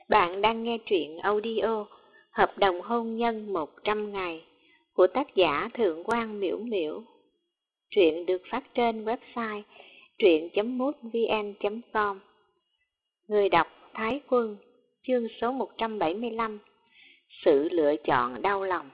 Bạn đang nghe truyện audio Hợp đồng hôn nhân 100 ngày của tác giả Thượng quan Miễu Miễu. Truyện được phát trên website truyện.mútvn.com. Người đọc Thái Quân, chương số 175. Sự lựa chọn đau lòng.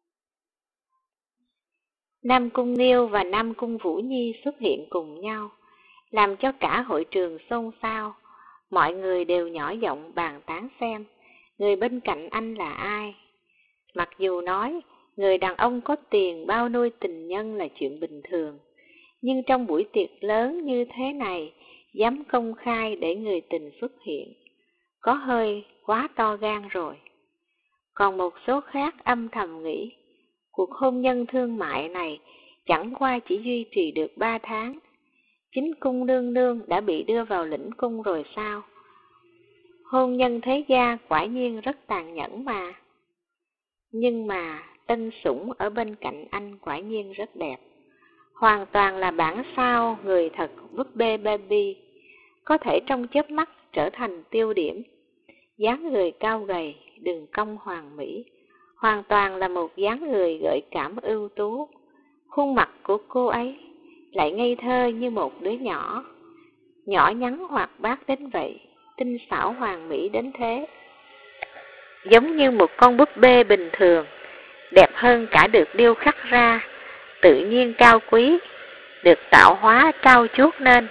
Nam Cung Nghiêu và Nam Cung Vũ Nhi xuất hiện cùng nhau, làm cho cả hội trường xôn xao. Mọi người đều nhỏ giọng bàn tán xem người bên cạnh anh là ai. Mặc dù nói người đàn ông có tiền bao nuôi tình nhân là chuyện bình thường, nhưng trong buổi tiệc lớn như thế này, dám công khai để người tình xuất hiện, có hơi quá to gan rồi. Còn một số khác âm thầm nghĩ, cuộc hôn nhân thương mại này chẳng qua chỉ duy trì được 3 tháng. Chính cung nương nương đã bị đưa vào lĩnh cung rồi sao? Hôn nhân thế gia quả nhiên rất tàn nhẫn mà. Nhưng mà Tân Sủng ở bên cạnh anh quả nhiên rất đẹp. Hoàn toàn là bản sao người thật búp bê baby, có thể trong chớp mắt trở thành tiêu điểm. Dáng người cao gầy, đường cong hoàn mỹ, hoàn toàn là một dáng người gợi cảm ưu tú. Khuôn mặt của cô ấy lại ngây thơ như một đứa nhỏ, nhỏ nhắn hoạt bát đến vậy, tinh xảo hoàn mỹ đến thế. Giống như một con búp bê bình thường, đẹp hơn cả được điêu khắc ra, tự nhiên cao quý, được tạo hóa trau chuốt nên.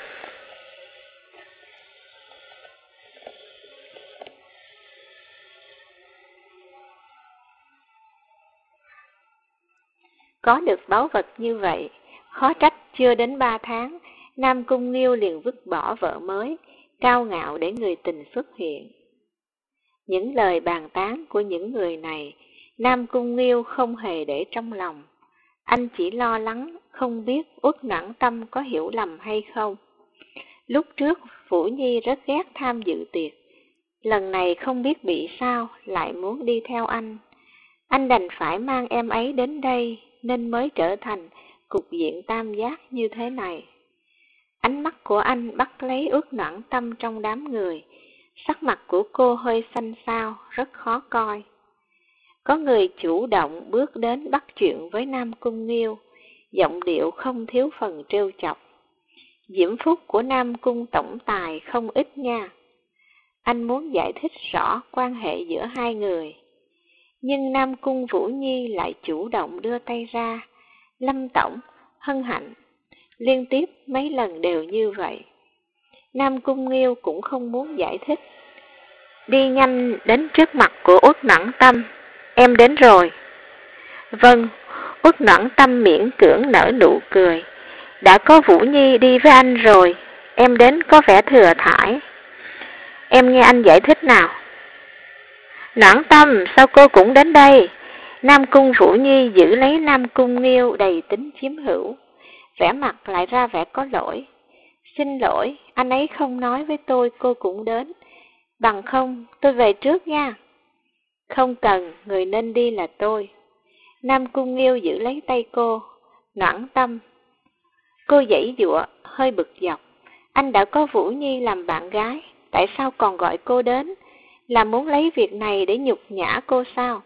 Có được báu vật như vậy, khó trách chưa đến 3 tháng, Nam Cung Nghiêu liền vứt bỏ vợ mới, cao ngạo để người tình xuất hiện. Những lời bàn tán của những người này, Nam Cung Nghiêu không hề để trong lòng. Anh chỉ lo lắng, không biết Uất Noãn Tâm có hiểu lầm hay không. Lúc trước, Vũ Nhi rất ghét tham dự tiệc. Lần này không biết bị sao, lại muốn đi theo anh. Anh đành phải mang em ấy đến đây, nên mới trở thành cục diện tam giác như thế này. Ánh mắt của anh bắt lấy Uất Noãn Tâm trong đám người. Sắc mặt của cô hơi xanh xao, rất khó coi. Có người chủ động bước đến bắt chuyện với Nam Cung Nghiêu, giọng điệu không thiếu phần trêu chọc. Diễm phúc của Nam Cung tổng tài không ít nha. Anh muốn giải thích rõ quan hệ giữa hai người. Nhưng Nam Cung Vũ Nhi lại chủ động đưa tay ra. Lâm tổng, hân hạnh. Liên tiếp mấy lần đều như vậy. Nam Cung Nghiêu cũng không muốn giải thích. Đi nhanh đến trước mặt của Uất Noãn Tâm. Em đến rồi. Vâng, Uất Noãn Tâm miễn cưỡng nở nụ cười. Đã có Vũ Nhi đi với anh rồi, em đến có vẻ thừa thãi. Em nghe anh giải thích nào. Noãn Tâm, sao cô cũng đến đây? Nam Cung Vũ Nhi giữ lấy Nam Cung Nghiêu đầy tính chiếm hữu, vẻ mặt lại ra vẻ có lỗi. Xin lỗi, anh ấy không nói với tôi cô cũng đến. Bằng không, tôi về trước nha. Không cần, người nên đi là tôi. Nam Cung Nghiêu giữ lấy tay cô. Noãn Tâm. Cô giãy giụa, hơi bực dọc. Anh đã có Vũ Nhi làm bạn gái, tại sao còn gọi cô đến? Là muốn lấy việc này để nhục nhã cô sao?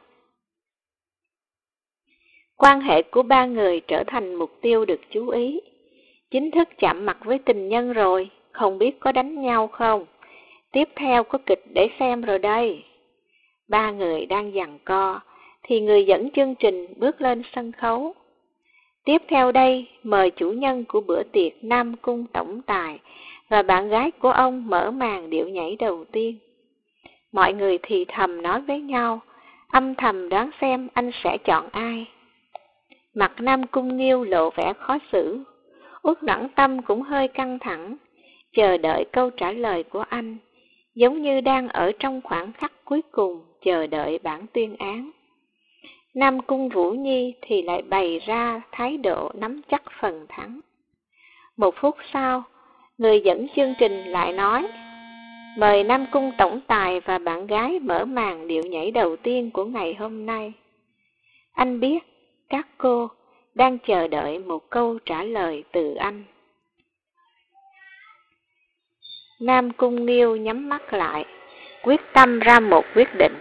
Quan hệ của ba người trở thành mục tiêu được chú ý. Chính thức chạm mặt với tình nhân rồi, không biết có đánh nhau không? Tiếp theo có kịch để xem rồi đây. Ba người đang giằng co, thì người dẫn chương trình bước lên sân khấu. Tiếp theo đây, mời chủ nhân của bữa tiệc Nam Cung tổng tài và bạn gái của ông mở màn điệu nhảy đầu tiên. Mọi người thì thầm nói với nhau, âm thầm đoán xem anh sẽ chọn ai. Mặt Nam Cung Nghiêu lộ vẻ khó xử, Uất Noãn Tâm cũng hơi căng thẳng, chờ đợi câu trả lời của anh, giống như đang ở trong khoảng khắc cuối cùng chờ đợi bản tuyên án. Nam Cung Vũ Nhi thì lại bày ra thái độ nắm chắc phần thắng. 1 phút sau, người dẫn chương trình lại nói, mời Nam Cung tổng tài và bạn gái mở màn điệu nhảy đầu tiên của ngày hôm nay. Anh biết các cô đang chờ đợi một câu trả lời từ anh. Nam Cung Nghiêu nhắm mắt lại, quyết tâm ra một quyết định.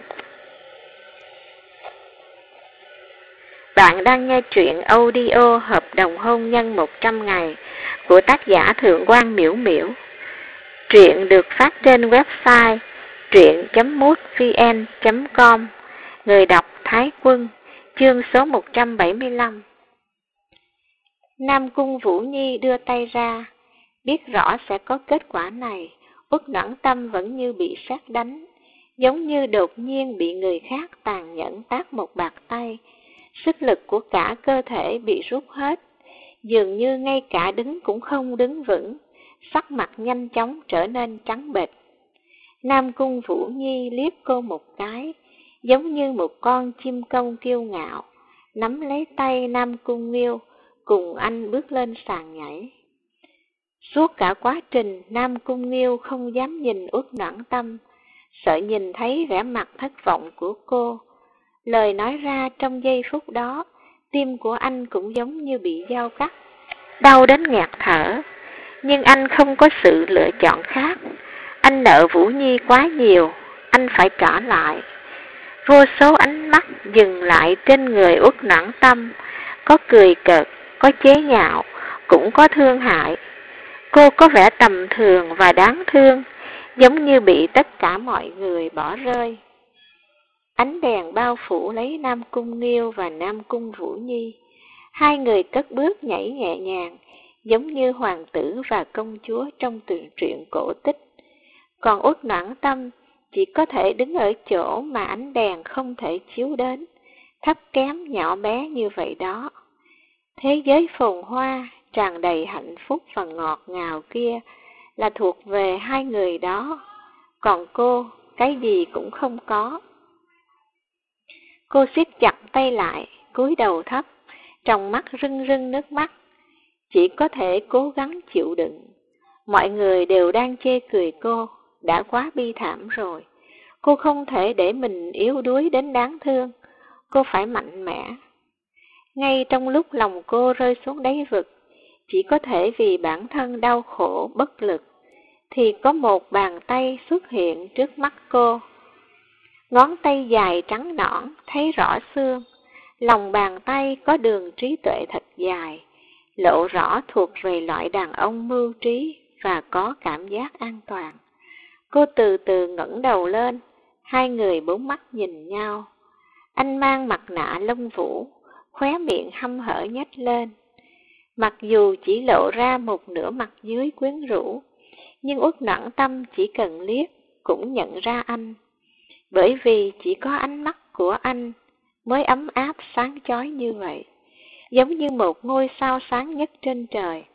Bạn đang nghe truyện audio Hợp đồng hôn nhân 100 ngày của tác giả Thượng quan Miễu Miễu. Truyện được phát trên website truyện.mútvn.com. Người đọc Thái Quân, chương số 175. Nam Cung Vũ Nhi đưa tay ra, biết rõ sẽ có kết quả này. Uất Noãn Tâm vẫn như bị sét đánh, giống như đột nhiên bị người khác tàn nhẫn tát một bạt tay. Sức lực của cả cơ thể bị rút hết, dường như ngay cả đứng cũng không đứng vững, sắc mặt nhanh chóng trở nên trắng bệch. Nam Cung Vũ Nhi liếc cô một cái, giống như một con chim công kiêu ngạo, nắm lấy tay Nam Cung Nghiêu, cùng anh bước lên sàn nhảy. Suốt cả quá trình, Nam Cung Nghiêu không dám nhìn Uất Noãn Tâm, sợ nhìn thấy vẻ mặt thất vọng của cô. Lời nói ra trong giây phút đó, tim của anh cũng giống như bị dao cắt, đau đến nghẹt thở. Nhưng anh không có sự lựa chọn khác. Anh nợ Vũ Nhi quá nhiều, anh phải trả lại. Vô số ánh mắt dừng lại trên người Uất Noãn Tâm, có cười cợt, có chế nhạo, cũng có thương hại. Cô có vẻ tầm thường và đáng thương, giống như bị tất cả mọi người bỏ rơi. Ánh đèn bao phủ lấy Nam Cung Nghiêu và Nam Cung Vũ Nhi. Hai người cất bước nhảy nhẹ nhàng, giống như hoàng tử và công chúa trong truyện cổ tích. Còn Uất Noãn Tâm chỉ có thể đứng ở chỗ mà ánh đèn không thể chiếu đến, thấp kém nhỏ bé như vậy đó. Thế giới phồn hoa, tràn đầy hạnh phúc và ngọt ngào kia là thuộc về hai người đó, còn cô cái gì cũng không có. Cô siết chặt tay lại, cúi đầu thấp, trong mắt rưng rưng nước mắt, chỉ có thể cố gắng chịu đựng. Mọi người đều đang chê cười cô, đã quá bi thảm rồi. Cô không thể để mình yếu đuối đến đáng thương, cô phải mạnh mẽ. Ngay trong lúc lòng cô rơi xuống đáy vực, chỉ có thể vì bản thân đau khổ bất lực, thì có một bàn tay xuất hiện trước mắt cô. Ngón tay dài trắng nõn, thấy rõ xương, lòng bàn tay có đường trí tuệ thật dài, lộ rõ thuộc về loại đàn ông mưu trí và có cảm giác an toàn. Cô từ từ ngẩng đầu lên, hai người bốn mắt nhìn nhau. Anh mang mặt nạ lông vũ, khóe miệng hăm hở nhếch lên. Mặc dù chỉ lộ ra một nửa mặt dưới quyến rũ, nhưng Uất Noãn Tâm chỉ cần liếc cũng nhận ra anh. Bởi vì chỉ có ánh mắt của anh mới ấm áp sáng chói như vậy, giống như một ngôi sao sáng nhất trên trời.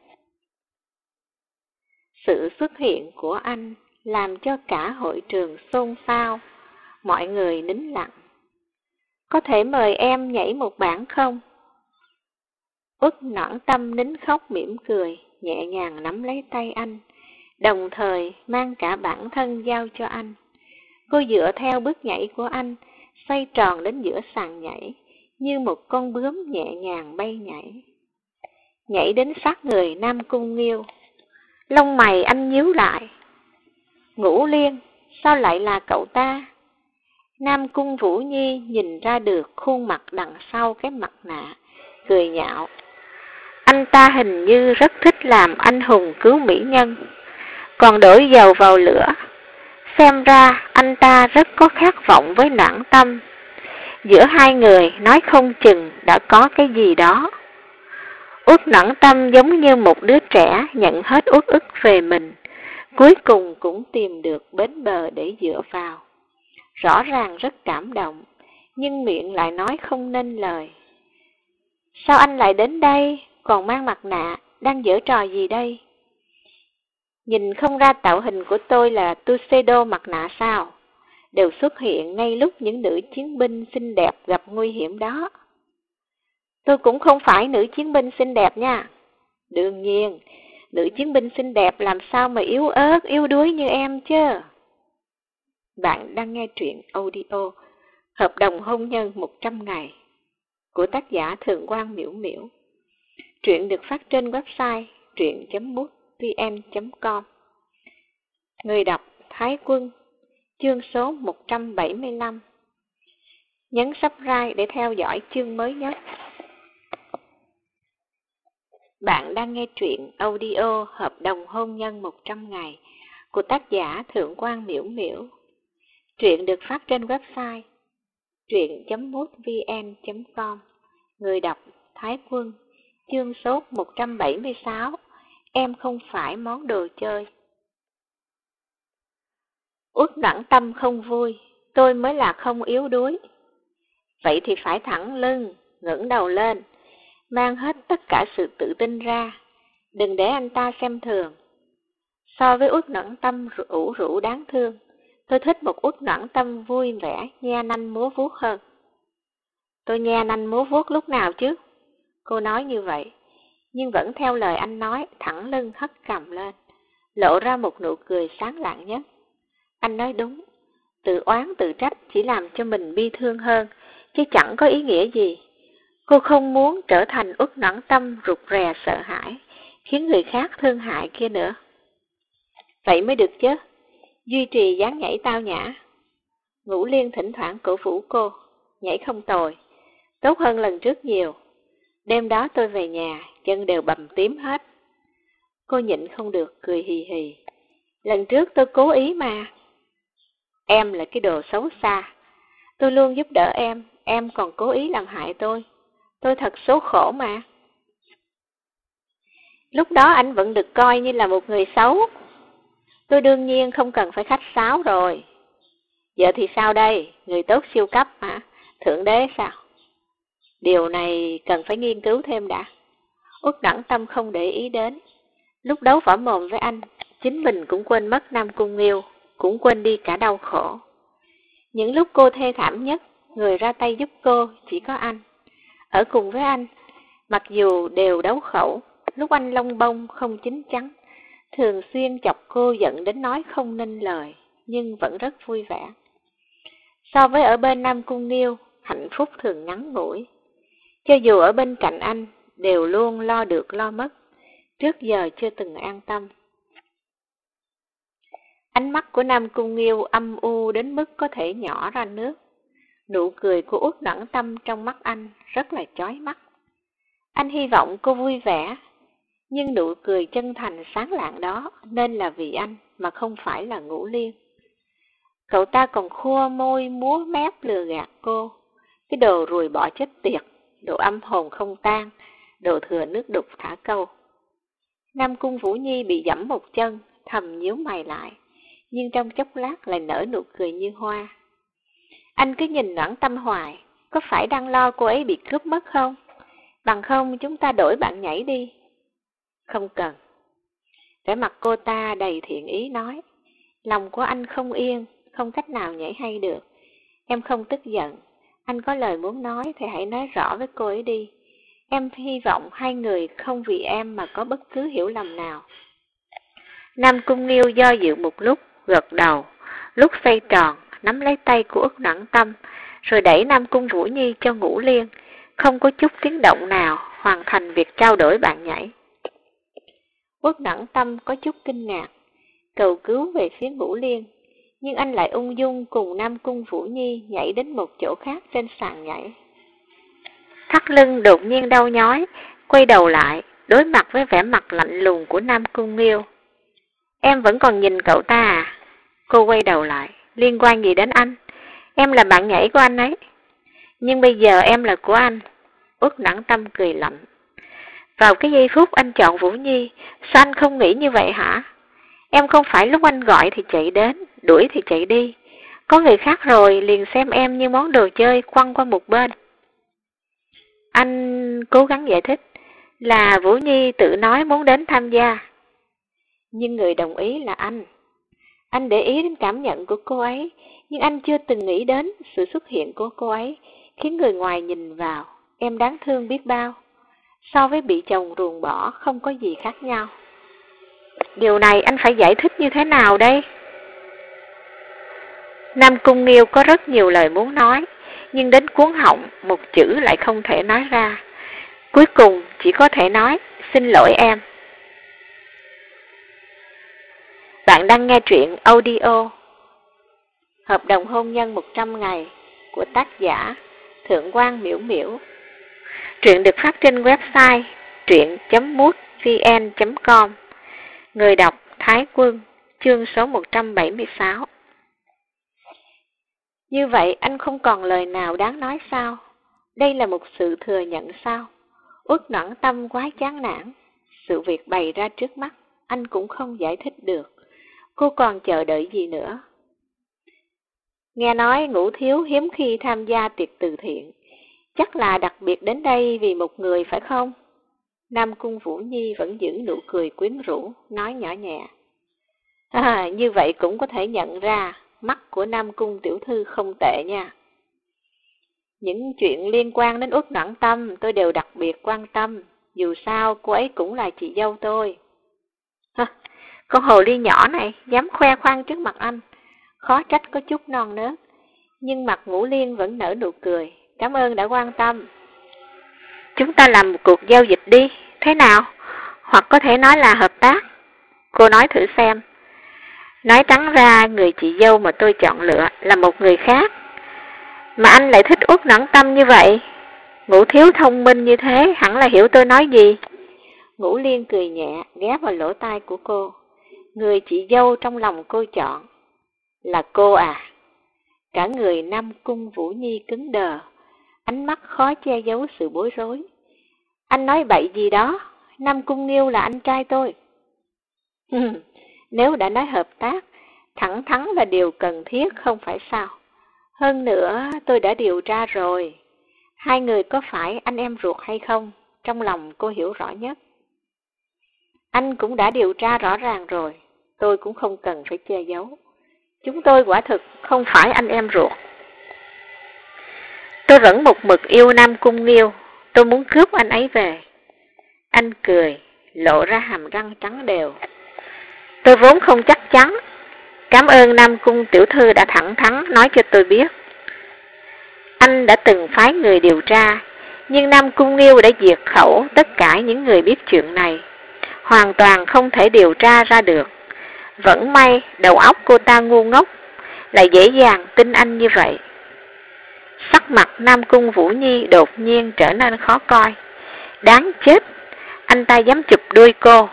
Sự xuất hiện của anh làm cho cả hội trường xôn xao, mọi người nín lặng. Có thể mời em nhảy một bản không? Uất Noãn Tâm nín khóc mỉm cười, nhẹ nhàng nắm lấy tay anh, đồng thời mang cả bản thân giao cho anh. Cô dựa theo bước nhảy của anh, xoay tròn đến giữa sàn nhảy, như một con bướm nhẹ nhàng bay nhảy. Nhảy đến sát người Nam Cung Nghiêu. Lông mày anh nhíu lại. Ngũ Liên, sao lại là cậu ta? Nam Cung Vũ Nhi nhìn ra được khuôn mặt đằng sau cái mặt nạ, cười nhạo. Anh ta hình như rất thích làm anh hùng cứu mỹ nhân, còn đổ dầu vào lửa. Xem ra anh ta rất có khát vọng với Noãn Tâm. Giữa hai người nói không chừng đã có cái gì đó. Uất Noãn Tâm giống như một đứa trẻ nhận hết uất ức về mình, cuối cùng cũng tìm được bến bờ để dựa vào. Rõ ràng rất cảm động, nhưng miệng lại nói không nên lời. Sao anh lại đến đây, còn mang mặt nạ, đang giở trò gì đây? Nhìn không ra tạo hình của tôi là Tuxedo mặt nạ sao? Đều xuất hiện ngay lúc những nữ chiến binh xinh đẹp gặp nguy hiểm đó. Tôi cũng không phải nữ chiến binh xinh đẹp nha. Đương nhiên, nữ chiến binh xinh đẹp làm sao mà yếu ớt, yếu đuối như em chứ. Bạn đang nghe truyện audio Hợp đồng hôn nhân 100 ngày của tác giả Thượng quan Miễu Miễu. Truyện được phát trên website truyện.mútvn.com. Người đọc Thái Quân, chương số 175. Nhấn subscribe để theo dõi chương mới nhất. Bạn đang nghe truyện audio Hợp đồng hôn nhân 100 ngày của tác giả Thượng Quan Miễu Miễu. Truyện được phát trên website truyện.mútvn.com. Người đọc Thái Quân. Chương số 176. Em không phải món đồ chơi. Uất Noãn Tâm không vui, tôi mới là không yếu đuối. Vậy thì phải thẳng lưng, ngẩng đầu lên, mang hết tất cả sự tự tin ra, đừng để anh ta xem thường. So với Uất Noãn Tâm ủ rũ đáng thương, tôi thích một Uất Noãn Tâm vui vẻ, nhe nanh múa vuốt hơn. Tôi nhe nanh múa vuốt lúc nào chứ? Cô nói như vậy, nhưng vẫn theo lời anh nói, thẳng lưng hất cằm lên, lộ ra một nụ cười sáng lạng nhất. Anh nói đúng, tự oán tự trách chỉ làm cho mình bi thương hơn, chứ chẳng có ý nghĩa gì. Cô không muốn trở thành Uất Noãn Tâm rụt rè sợ hãi, khiến người khác thương hại kia nữa. Vậy mới được chứ, duy trì dáng nhảy tao nhã. Ngũ Liên thỉnh thoảng cổ vũ cô, nhảy không tồi, tốt hơn lần trước nhiều. Đêm đó tôi về nhà, chân đều bầm tím hết. Cô nhịn không được, cười hì hì. Lần trước tôi cố ý mà. Em là cái đồ xấu xa. Tôi luôn giúp đỡ em còn cố ý làm hại tôi. Tôi thật số khổ mà. Lúc đó anh vẫn được coi như là một người xấu. Tôi đương nhiên không cần phải khách sáo rồi. Giờ thì sao đây? Người tốt siêu cấp mà. Thượng đế sao? Điều này cần phải nghiên cứu thêm đã. Uất Noãn Tâm không để ý đến. Lúc đấu võ mồm với anh, chính mình cũng quên mất Nam Cung Nghiêu, cũng quên đi cả đau khổ. Những lúc cô thê thảm nhất, người ra tay giúp cô chỉ có anh. Ở cùng với anh, mặc dù đều đấu khẩu, lúc anh lông bông không chín chắn, thường xuyên chọc cô giận đến nói không nên lời, nhưng vẫn rất vui vẻ. So với ở bên Nam Cung Nghiêu, hạnh phúc thường ngắn ngủi. Cho dù ở bên cạnh anh, đều luôn lo được lo mất, trước giờ chưa từng an tâm. Ánh mắt của Nam Cung Nghiêu âm u đến mức có thể nhỏ ra nước. Nụ cười của Uất Noãn Tâm trong mắt anh rất là chói mắt. Anh hy vọng cô vui vẻ, nhưng nụ cười chân thành sáng lạng đó nên là vì anh mà không phải là Ngũ Liên. Cậu ta còn khua môi múa mép lừa gạt cô. Cái đồ ruồi bỏ chết tiệt, đồ âm hồn không tan, đồ thừa nước đục thả câu. Nam Cung Vũ Nhi bị giẫm một chân, thầm nhíu mày lại, nhưng trong chốc lát lại nở nụ cười như hoa. Anh cứ nhìn Noãn Tâm hoài, có phải đang lo cô ấy bị cướp mất không? Bằng không chúng ta đổi bạn nhảy đi. Không cần. Vẻ mặt cô ta đầy thiện ý nói, lòng của anh không yên, không cách nào nhảy hay được. Em không tức giận, anh có lời muốn nói thì hãy nói rõ với cô ấy đi. Em hy vọng hai người không vì em mà có bất cứ hiểu lầm nào. Nam Cung Nghiêu do dự một lúc, gật đầu, lúc xoay tròn, nắm lấy tay của Uất Noãn Tâm, rồi đẩy Nam Cung Vũ Nhi cho Ngũ Liên, không có chút tiếng động nào, hoàn thành việc trao đổi bạn nhảy. Uất Noãn Tâm có chút kinh ngạc, cầu cứu về phía Ngũ Liên, nhưng anh lại ung dung cùng Nam Cung Vũ Nhi nhảy đến một chỗ khác trên sàn nhảy. Thắt lưng đột nhiên đau nhói, quay đầu lại, đối mặt với vẻ mặt lạnh lùng của Nam Cung Nghiêu. Em vẫn còn nhìn cậu ta à? Cô quay đầu lại, liên quan gì đến anh? Em là bạn nhảy của anh ấy. Nhưng bây giờ em là của anh. Uất Noãn Tâm cười lạnh. Vào cái giây phút anh chọn Vũ Nhi, sao anh không nghĩ như vậy hả? Em không phải lúc anh gọi thì chạy đến, đuổi thì chạy đi. Có người khác rồi liền xem em như món đồ chơi quăng qua một bên. Anh cố gắng giải thích là Vũ Nhi tự nói muốn đến tham gia. Nhưng người đồng ý là anh. Anh để ý đến cảm nhận của cô ấy, nhưng anh chưa từng nghĩ đến sự xuất hiện của cô ấy, khiến người ngoài nhìn vào, em đáng thương biết bao. So với bị chồng ruồng bỏ không có gì khác nhau. Điều này anh phải giải thích như thế nào đây? Nam Cung Nghiêu có rất nhiều lời muốn nói, nhưng đến cuống họng một chữ lại không thể nói ra. Cuối cùng chỉ có thể nói, xin lỗi em. Bạn đang nghe truyện audio Hợp đồng hôn nhân 100 ngày của tác giả Thượng quan Miễu Miễu. Truyện được phát trên website truyện.mútvn.com. Người đọc Thái Quân, chương số 176. Như vậy anh không còn lời nào đáng nói sao? Đây là một sự thừa nhận sao? Uất Noãn Tâm quá chán nản. Sự việc bày ra trước mắt, anh cũng không giải thích được. Cô còn chờ đợi gì nữa? Nghe nói Ngũ Thiếu hiếm khi tham gia tiệc từ thiện. Chắc là đặc biệt đến đây vì một người phải không? Nam Cung Vũ Nhi vẫn giữ nụ cười quyến rũ, nói nhỏ nhẹ. Như vậy cũng có thể nhận ra, mắt của Nam Cung tiểu thư không tệ nha. Những chuyện liên quan đến Uất Noãn Tâm tôi đều đặc biệt quan tâm, dù sao cô ấy cũng là chị dâu tôi. Con hồ ly nhỏ này dám khoe khoang trước mặt anh, khó trách có chút non nớt. Nhưng mặt Ngũ Liên vẫn nở nụ cười, cảm ơn đã quan tâm. Chúng ta làm một cuộc giao dịch đi, thế nào? Hoặc có thể nói là hợp tác. Cô nói thử xem. Nói trắng ra, người chị dâu mà tôi chọn lựa là một người khác. Mà anh lại thích Uất Noãn Tâm như vậy. Ngũ Thiếu thông minh như thế, hẳn là hiểu tôi nói gì. Ngũ Liên cười nhẹ, ghé vào lỗ tai của cô. Người chị dâu trong lòng cô chọn là cô à? Cả người Nam Cung Vũ Nhi cứng đờ, ánh mắt khó che giấu sự bối rối. Anh nói bậy gì đó? Nam Cung Nghiêu là anh trai tôi. Nếu đã nói hợp tác, thẳng thắn là điều cần thiết không phải sao? Hơn nữa, tôi đã điều tra rồi. Hai người có phải anh em ruột hay không? Trong lòng cô hiểu rõ nhất. Anh cũng đã điều tra rõ ràng rồi. Tôi cũng không cần phải che giấu. Chúng tôi quả thực không phải anh em ruột. Tôi vẫn một mực yêu Nam Cung Nghiêu. Tôi muốn cướp anh ấy về. Anh cười, lộ ra hàm răng trắng đều. Tôi vốn không chắc chắn. Cảm ơn Nam Cung tiểu thư đã thẳng thắn nói cho tôi biết. Anh đã từng phái người điều tra, nhưng Nam Cung Nghiêu đã diệt khẩu tất cả những người biết chuyện này. Hoàn toàn không thể điều tra ra được. Vẫn may đầu óc cô ta ngu ngốc, lại dễ dàng tin anh như vậy. Sắc mặt Nam Cung Vũ Nhi đột nhiên trở nên khó coi. Đáng chết, anh ta dám chụp đuôi cô.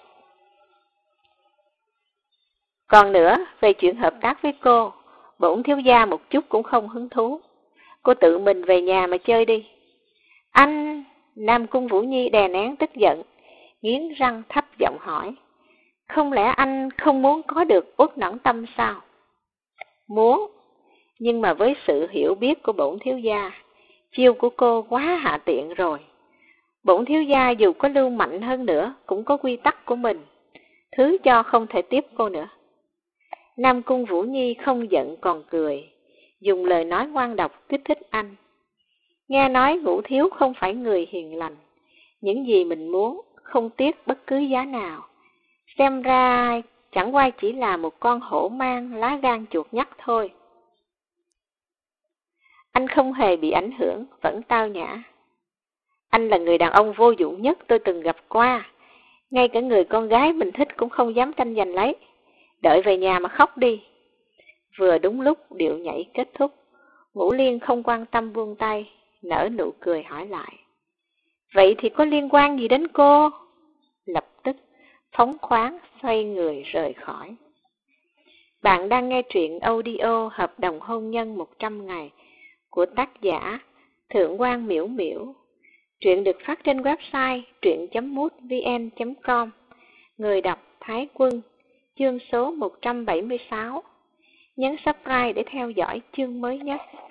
Còn nữa, về chuyện hợp tác với cô, bổn thiếu gia một chút cũng không hứng thú. Cô tự mình về nhà mà chơi đi. Anh, Nam Cung Vũ Nhi đè nén tức giận, nghiến răng thấp giọng hỏi. Không lẽ anh không muốn có được Uất Noãn Tâm sao? Muốn, nhưng mà với sự hiểu biết của bổn thiếu gia, chiêu của cô quá hạ tiện rồi. Bổn thiếu gia dù có lưu mạnh hơn nữa cũng có quy tắc của mình, thứ cho không thể tiếp cô nữa. Nam Cung Vũ Nhi không giận còn cười, dùng lời nói ngoan độc kích thích anh. Nghe nói Ngũ Thiếu không phải người hiền lành, những gì mình muốn không tiếc bất cứ giá nào. Xem ra chẳng qua chỉ là một con hổ mang lá gan chuột nhắt thôi. Anh không hề bị ảnh hưởng, vẫn tao nhã. Anh là người đàn ông vô dụng nhất tôi từng gặp qua. Ngay cả người con gái mình thích cũng không dám tranh giành lấy. Đợi về nhà mà khóc đi. Vừa đúng lúc điệu nhảy kết thúc, Ngũ Liên không quan tâm buông tay, nở nụ cười hỏi lại. Vậy thì có liên quan gì đến cô? Lập tức phóng khoáng xoay người rời khỏi. Bạn đang nghe truyện audio Hợp đồng hôn nhân 100 ngày của tác giả Thượng quan Miễu Miễu. Truyện được phát trên website truyện.mútvn.com. Người đọc Thái Quân, chương số 176. Nhấn subscribe để theo dõi chương mới nhất.